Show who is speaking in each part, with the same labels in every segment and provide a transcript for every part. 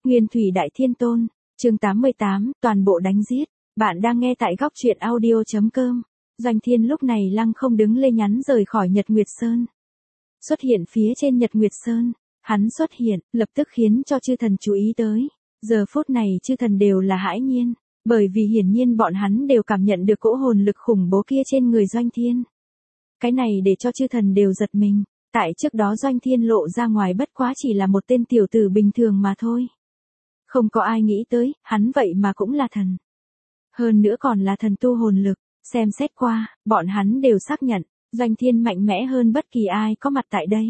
Speaker 1: Nguyên Thủy Đại Thiên Tôn, chương 88, toàn bộ đánh giết. Bạn đang nghe tại góc truyện audio.com. Doanh Thiên lúc này lăng không đứng lê nhắn rời khỏi Nhật Nguyệt Sơn. Xuất hiện phía trên Nhật Nguyệt Sơn, hắn xuất hiện, lập tức khiến cho chư thần chú ý tới. Giờ phút này chư thần đều là hãi nhiên, bởi vì hiển nhiên bọn hắn đều cảm nhận được cỗ hồn lực khủng bố kia trên người Doanh Thiên. Cái này để cho chư thần đều giật mình, tại trước đó Doanh Thiên lộ ra ngoài bất quá chỉ là một tên tiểu tử bình thường mà thôi. Không có ai nghĩ tới, hắn vậy mà cũng là thần. Hơn nữa còn là thần tu hồn lực, xem xét qua, bọn hắn đều xác nhận, Doanh Thiên mạnh mẽ hơn bất kỳ ai có mặt tại đây.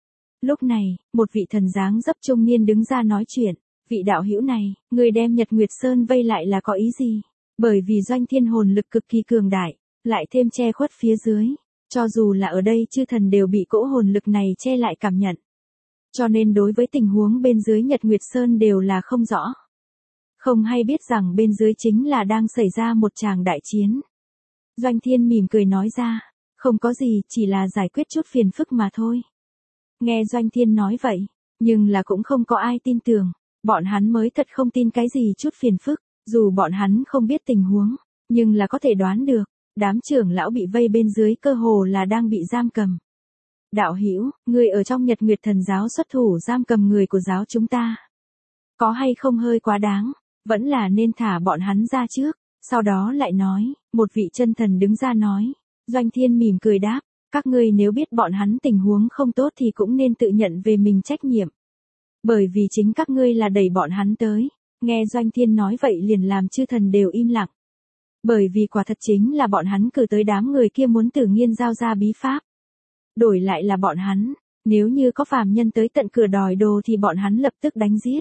Speaker 1: Lúc này, một vị thần dáng dấp trung niên đứng ra nói chuyện, vị đạo hữu này, người đem Nhật Nguyệt Sơn vây lại là có ý gì? Bởi vì Doanh Thiên hồn lực cực kỳ cường đại, lại thêm che khuất phía dưới, cho dù là ở đây chư thần đều bị cỗ hồn lực này che lại cảm nhận. Cho nên đối với tình huống bên dưới Nhật Nguyệt Sơn đều là không rõ. Không hay biết rằng bên dưới chính là đang xảy ra một tràng đại chiến. Doanh Thiên mỉm cười nói ra, không có gì, chỉ là giải quyết chút phiền phức mà thôi. Nghe Doanh Thiên nói vậy, nhưng là cũng không có ai tin tưởng, bọn hắn mới thật không tin cái gì chút phiền phức, dù bọn hắn không biết tình huống, nhưng là có thể đoán được, đám trưởng lão bị vây bên dưới cơ hồ là đang bị giam cầm. Đạo hữu, người ở trong Nhật Nguyệt Thần giáo xuất thủ giam cầm người của giáo chúng ta. Có hay không hơi quá đáng, vẫn là nên thả bọn hắn ra trước, sau đó lại nói, một vị chân thần đứng ra nói. Doanh Thiên mỉm cười đáp, các ngươi nếu biết bọn hắn tình huống không tốt thì cũng nên tự nhận về mình trách nhiệm. Bởi vì chính các ngươi là đẩy bọn hắn tới. Nghe Doanh Thiên nói vậy liền làm chư thần đều im lặng. Bởi vì quả thật chính là bọn hắn cử tới đám người kia muốn Tử Nghiên giao ra bí pháp. Đổi lại là bọn hắn, nếu như có phàm nhân tới tận cửa đòi đồ thì bọn hắn lập tức đánh giết.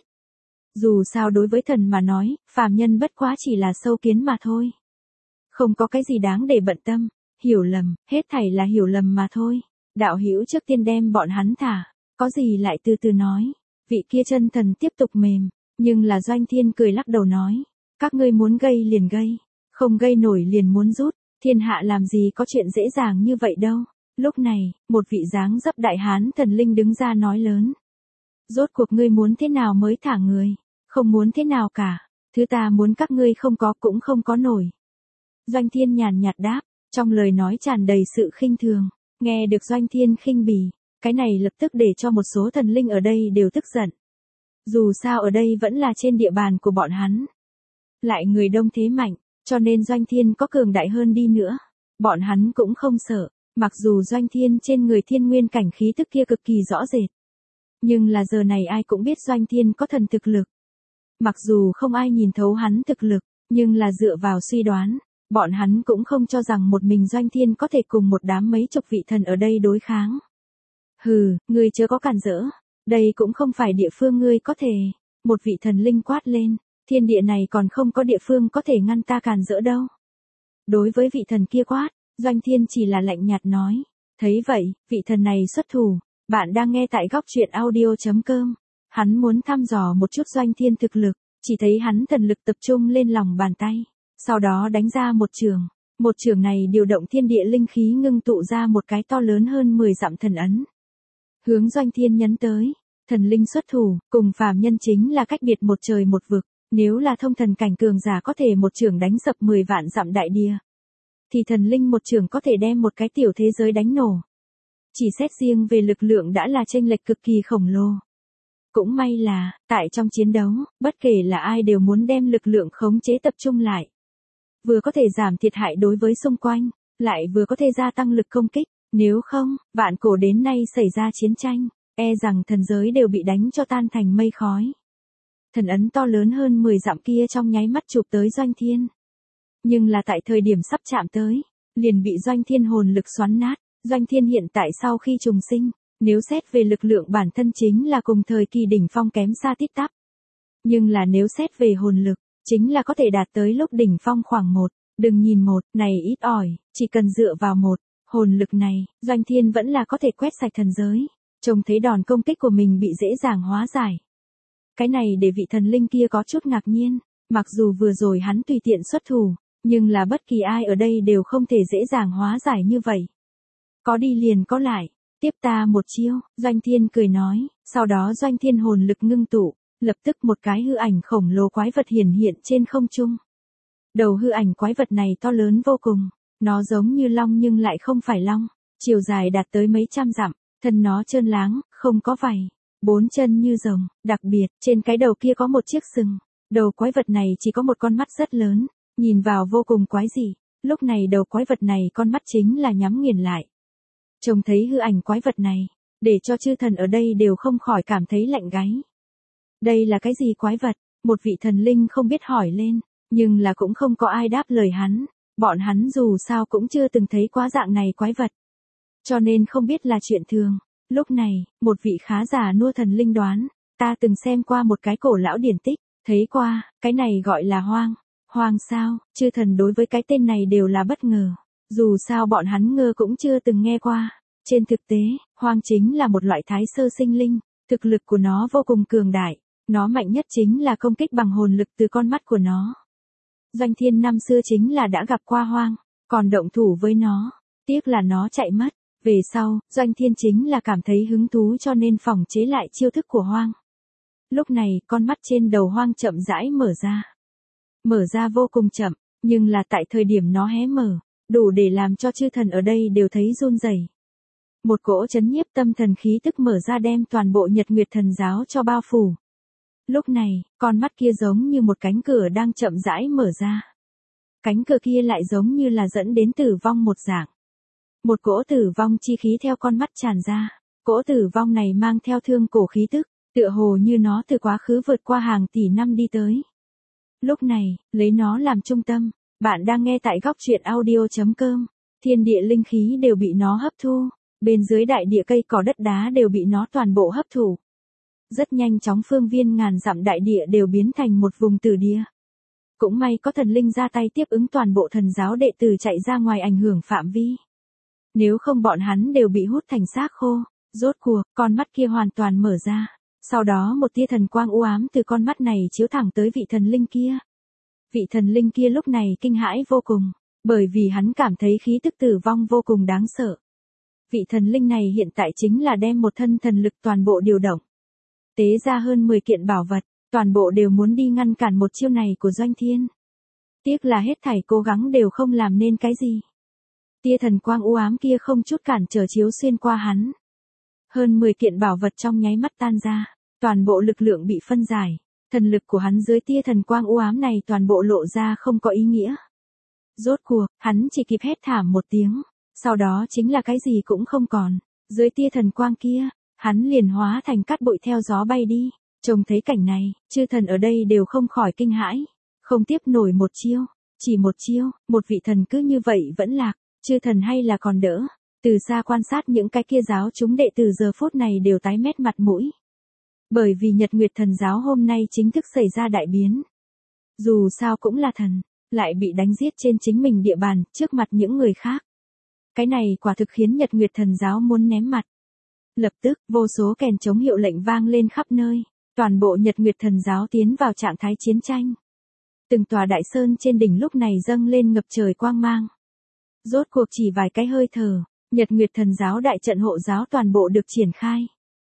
Speaker 1: Dù sao đối với thần mà nói, phàm nhân bất quá chỉ là sâu kiến mà thôi. Không có cái gì đáng để bận tâm, hiểu lầm, hết thảy là hiểu lầm mà thôi. Đạo hữu trước tiên đem bọn hắn thả, có gì lại từ từ nói. Vị kia chân thần tiếp tục mềm, nhưng là Doanh Thiên cười lắc đầu nói, các ngươi muốn gây liền gây, không gây nổi liền muốn rút, thiên hạ làm gì có chuyện dễ dàng như vậy đâu. Lúc này, một vị dáng dấp đại hán thần linh đứng ra nói lớn. Rốt cuộc ngươi muốn thế nào mới thả người, không muốn thế nào cả, thứ ta muốn các ngươi không có cũng không có nổi. Doanh Thiên nhàn nhạt đáp, trong lời nói tràn đầy sự khinh thường, nghe được Doanh Thiên khinh bỉ, cái này lập tức để cho một số thần linh ở đây đều tức giận. Dù sao ở đây vẫn là trên địa bàn của bọn hắn. Lại người đông thế mạnh, cho nên Doanh Thiên có cường đại hơn đi nữa, bọn hắn cũng không sợ, mặc dù Doanh Thiên trên người thiên nguyên cảnh khí tức kia cực kỳ rõ rệt. Nhưng là giờ này ai cũng biết Doanh Thiên có thần thực lực. Mặc dù không ai nhìn thấu hắn thực lực, nhưng là dựa vào suy đoán, bọn hắn cũng không cho rằng một mình Doanh Thiên có thể cùng một đám mấy chục vị thần ở đây đối kháng. Hừ, ngươi chớ có cản rỡ, đây cũng không phải địa phương ngươi có thể. Một vị thần linh quát lên, thiên địa này còn không có địa phương có thể ngăn ta cản rỡ đâu. Đối với vị thần kia quát, Doanh Thiên chỉ là lạnh nhạt nói, thấy vậy, vị thần này xuất thủ, bạn đang nghe tại góc truyện audio.com. Hắn muốn thăm dò một chút Doanh Thiên thực lực, chỉ thấy hắn thần lực tập trung lên lòng bàn tay, sau đó đánh ra một trường này điều động thiên địa linh khí ngưng tụ ra một cái to lớn hơn 10 dặm thần ấn. Hướng Doanh Thiên nhấn tới, thần linh xuất thủ, cùng phàm nhân chính là cách biệt một trời một vực, nếu là thông thần cảnh cường giả có thể một trường đánh sập 10 vạn dặm đại địa, thì thần linh một trường có thể đem một cái tiểu thế giới đánh nổ. Chỉ xét riêng về lực lượng đã là chênh lệch cực kỳ khổng lồ. Cũng may là, tại trong chiến đấu, bất kể là ai đều muốn đem lực lượng khống chế tập trung lại. Vừa có thể giảm thiệt hại đối với xung quanh, lại vừa có thể gia tăng lực công kích. Nếu không, vạn cổ đến nay xảy ra chiến tranh, e rằng thần giới đều bị đánh cho tan thành mây khói. Thần ấn to lớn hơn 10 dặm kia trong nháy mắt chụp tới Doanh Thiên. Nhưng là tại thời điểm sắp chạm tới, liền bị Doanh Thiên hồn lực xoắn nát. Doanh Thiên hiện tại sau khi trùng sinh, nếu xét về lực lượng bản thân chính là cùng thời kỳ đỉnh phong kém xa tít tắp. Nhưng là nếu xét về hồn lực, chính là có thể đạt tới lúc đỉnh phong khoảng đừng nhìn này ít ỏi, chỉ cần dựa vào hồn lực này, Doanh Thiên vẫn là có thể quét sạch thần giới. Trông thấy đòn công kích của mình bị dễ dàng hóa giải. Cái này để vị thần linh kia có chút ngạc nhiên, mặc dù vừa rồi hắn tùy tiện xuất thủ, nhưng là bất kỳ ai ở đây đều không thể dễ dàng hóa giải như vậy. Có đi liền có lại, tiếp ta một chiêu, Doanh Thiên cười nói, sau đó Doanh Thiên hồn lực ngưng tụ, Lập tức một cái hư ảnh khổng lồ quái vật hiển hiện trên không trung. Đầu hư ảnh quái vật này to lớn vô cùng, nó giống như long nhưng lại không phải long, chiều dài đạt tới mấy trăm dặm, thân nó trơn láng, không có vảy, bốn chân như rồng, đặc biệt, trên cái đầu kia có một chiếc sừng. Đầu quái vật này chỉ có một con mắt rất lớn, nhìn vào vô cùng quái dị. Lúc này đầu quái vật này con mắt chính là nhắm nghiền lại. Trông thấy hư ảnh quái vật này, để cho chư thần ở đây đều không khỏi cảm thấy lạnh gáy. Đây là cái gì quái vật? Một vị thần linh không biết hỏi lên, nhưng là cũng không có ai đáp lời hắn. Bọn hắn dù sao cũng chưa từng thấy quá dạng này quái vật, cho nên không biết là chuyện thường. Lúc này, một vị khá già nua thần linh đoán, ta từng xem qua một cái cổ lão điển tích, thấy qua, cái này gọi là hoang. Hoang sao? Chư thần đối với cái tên này đều là bất ngờ. Dù sao bọn hắn ngơ cũng chưa từng nghe qua. Trên thực tế, hoang chính là một loại thái sơ sinh linh, thực lực của nó vô cùng cường đại. Nó mạnh nhất chính là công kích bằng hồn lực từ con mắt của nó. Doanh Thiên năm xưa chính là đã gặp qua hoang, còn động thủ với nó. Tiếc là nó chạy mất. Về sau, Doanh Thiên chính là cảm thấy hứng thú cho nên phỏng chế lại chiêu thức của hoang. Lúc này, con mắt trên đầu hoang chậm rãi mở ra. Mở ra vô cùng chậm, nhưng là tại thời điểm nó hé mở, đủ để làm cho chư thần ở đây đều thấy run rẩy. Một cỗ chấn nhiếp tâm thần khí tức mở ra đem toàn bộ Nhật Nguyệt Thần giáo cho bao phủ. Lúc này, con mắt kia giống như một cánh cửa đang chậm rãi mở ra. Cánh cửa kia lại giống như là dẫn đến tử vong một dạng. Một cỗ tử vong chi khí theo con mắt tràn ra. Cỗ tử vong này mang theo thương cổ khí tức, tựa hồ như nó từ quá khứ vượt qua hàng tỷ năm đi tới. Lúc này, lấy nó làm trung tâm, bạn đang nghe tại góc truyện audio.com, thiên địa linh khí đều bị nó hấp thu, bên dưới đại địa cây cỏ đất đá đều bị nó toàn bộ hấp thụ. Rất nhanh chóng phương viên ngàn dặm đại địa đều biến thành một vùng tử địa. Cũng may có thần linh ra tay tiếp ứng toàn bộ thần giáo đệ tử chạy ra ngoài ảnh hưởng phạm vi. Nếu không bọn hắn đều bị hút thành xác khô. Rốt cuộc, con mắt kia hoàn toàn mở ra. Sau đó một tia thần quang u ám từ con mắt này chiếu thẳng tới vị thần linh kia. Vị thần linh kia lúc này kinh hãi vô cùng, bởi vì hắn cảm thấy khí tức tử vong vô cùng đáng sợ. Vị thần linh này hiện tại chính là đem một thân thần lực toàn bộ điều động. Tế ra hơn 10 kiện bảo vật, toàn bộ đều muốn đi ngăn cản một chiêu này của Doanh Thiên. Tiếc là hết thảy cố gắng đều không làm nên cái gì. Tia thần quang u ám kia không chút cản trở chiếu xuyên qua hắn. Hơn 10 kiện bảo vật trong nháy mắt tan ra, toàn bộ lực lượng bị phân giải, thần lực của hắn dưới tia thần quang u ám này toàn bộ lộ ra không có ý nghĩa. Rốt cuộc, hắn chỉ kịp hét thảm một tiếng, sau đó chính là cái gì cũng không còn, dưới tia thần quang kia, hắn liền hóa thành cát bụi theo gió bay đi. Trông thấy cảnh này, chư thần ở đây đều không khỏi kinh hãi, không tiếp nổi một chiêu, chỉ một chiêu, một vị thần cứ như vậy vẫn lạc, chư thần hay là còn đỡ. Từ xa quan sát những cái kia giáo chúng đệ tử giờ phút này đều tái mét mặt mũi. Bởi vì Nhật Nguyệt Thần giáo hôm nay chính thức xảy ra đại biến. Dù sao cũng là thần, lại bị đánh giết trên chính mình địa bàn, trước mặt những người khác. Cái này quả thực khiến Nhật Nguyệt Thần giáo muốn ném mặt. Lập tức, vô số kèn chống hiệu lệnh vang lên khắp nơi, toàn bộ Nhật Nguyệt Thần giáo tiến vào trạng thái chiến tranh. Từng tòa đại sơn trên đỉnh lúc này dâng lên ngập trời quang mang. Rốt cuộc chỉ vài cái hơi thở, Nhật Nguyệt Thần giáo đại trận hộ giáo toàn bộ được triển khai.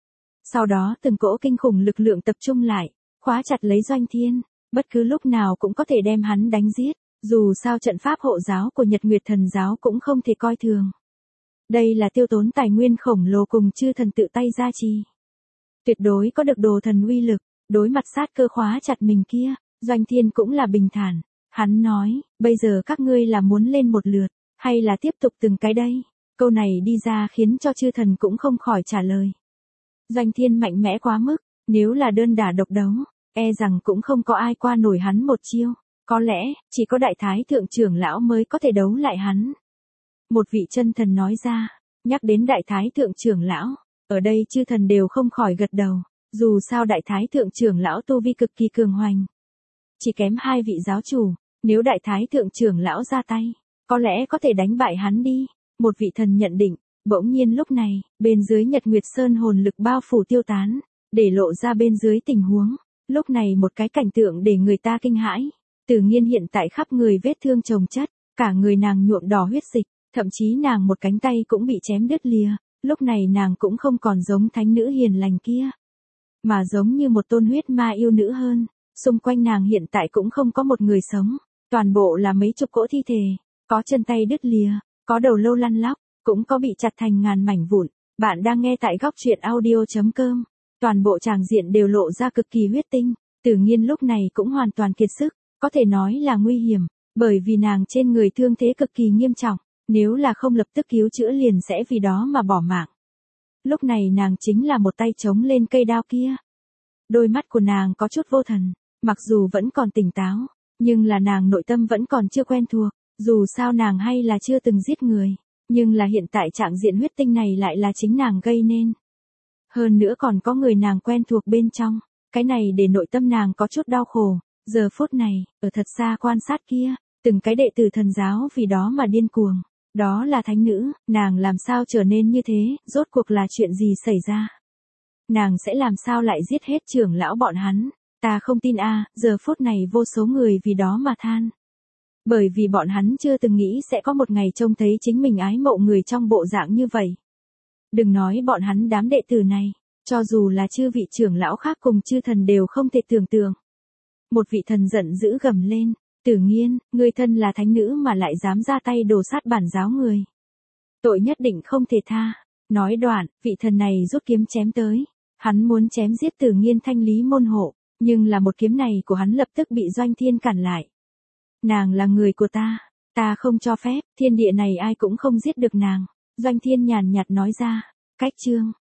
Speaker 1: Sau đó từng cỗ kinh khủng lực lượng tập trung lại, khóa chặt lấy Doanh Thiên, bất cứ lúc nào cũng có thể đem hắn đánh giết, dù sao trận pháp hộ giáo của Nhật Nguyệt Thần giáo cũng không thể coi thường. Đây là tiêu tốn tài nguyên khổng lồ cùng chư thần tự tay gia trì. Tuyệt đối có được đồ thần uy lực, đối mặt sát cơ khóa chặt mình kia, Doanh Thiên cũng là bình thản. Hắn nói, bây giờ các ngươi là muốn lên một lượt, hay là tiếp tục từng cái đây? Câu này đi ra khiến cho chư thần cũng không khỏi trả lời. Doanh Thiên mạnh mẽ quá mức, nếu là đơn đả độc đấu, e rằng cũng không có ai qua nổi hắn một chiêu. Có lẽ, chỉ có đại thái thượng trưởng lão mới có thể đấu lại hắn. Một vị chân thần nói ra, nhắc đến đại thái thượng trưởng lão, ở đây chư thần đều không khỏi gật đầu, dù sao đại thái thượng trưởng lão tu vi cực kỳ cường hoành. Chỉ kém hai vị giáo chủ, nếu đại thái thượng trưởng lão ra tay, có lẽ có thể đánh bại hắn đi. Một vị thần nhận định, bỗng nhiên lúc này, bên dưới Nhật Nguyệt Sơn hồn lực bao phủ tiêu tán, để lộ ra bên dưới tình huống. Lúc này một cái cảnh tượng để người ta kinh hãi. Tử Nghiên hiện tại khắp người vết thương chồng chất, cả người nàng nhuộm đỏ huyết dịch, thậm chí nàng một cánh tay cũng bị chém đứt lìa. Lúc này nàng cũng không còn giống thánh nữ hiền lành kia. mà giống như một tôn huyết ma yêu nữ hơn. Xung quanh nàng hiện tại cũng không có một người sống, toàn bộ là mấy chục cỗ thi thể, có chân tay đứt lìa, có đầu lâu lăn lóc, cũng có bị chặt thành ngàn mảnh vụn. Bạn đang nghe tại góc truyện audio.com. Toàn bộ tràng diện đều lộ ra cực kỳ huyết tinh. Tử Nghiên lúc này cũng hoàn toàn kiệt sức, có thể nói là nguy hiểm, bởi vì nàng trên người thương thế cực kỳ nghiêm trọng, nếu là không lập tức cứu chữa liền sẽ vì đó mà bỏ mạng. Lúc này nàng chính là một tay chống lên cây đao kia. Đôi mắt của nàng có chút vô thần, mặc dù vẫn còn tỉnh táo, nhưng là nàng nội tâm vẫn còn chưa quen thuộc, dù sao nàng hay là chưa từng giết người, nhưng là hiện tại trạng diện huyết tinh này lại là chính nàng gây nên. Hơn nữa còn có người nàng quen thuộc bên trong, cái này để nội tâm nàng có chút đau khổ. Giờ phút này, ở thật xa quan sát kia, từng cái đệ tử thần giáo vì đó mà điên cuồng. Đó là thánh nữ, nàng làm sao trở nên như thế, rốt cuộc là chuyện gì xảy ra? Nàng sẽ làm sao lại giết hết trưởng lão bọn hắn? Ta không tin a. Giờ phút này vô số người vì đó mà than. Bởi vì bọn hắn chưa từng nghĩ sẽ có một ngày trông thấy chính mình ái mộ người trong bộ dạng như vậy. Đừng nói bọn hắn đám đệ tử này, cho dù là chư vị trưởng lão khác cùng chư thần đều không thể tưởng tượng. Một vị thần giận dữ gầm lên, Tử Nghiên, ngươi thân là thánh nữ mà lại dám ra tay đồ sát bản giáo người. Tội nhất định không thể tha. Nói đoạn, vị thần này rút kiếm chém tới. Hắn muốn chém giết Tử Nghiên thanh lý môn hộ, nhưng là một kiếm này của hắn lập tức bị Doanh Thiên cản lại. Nàng là người của ta không cho phép, thiên địa này ai cũng không giết được nàng. Doanh Thiên nhàn nhạt nói ra, cách chương.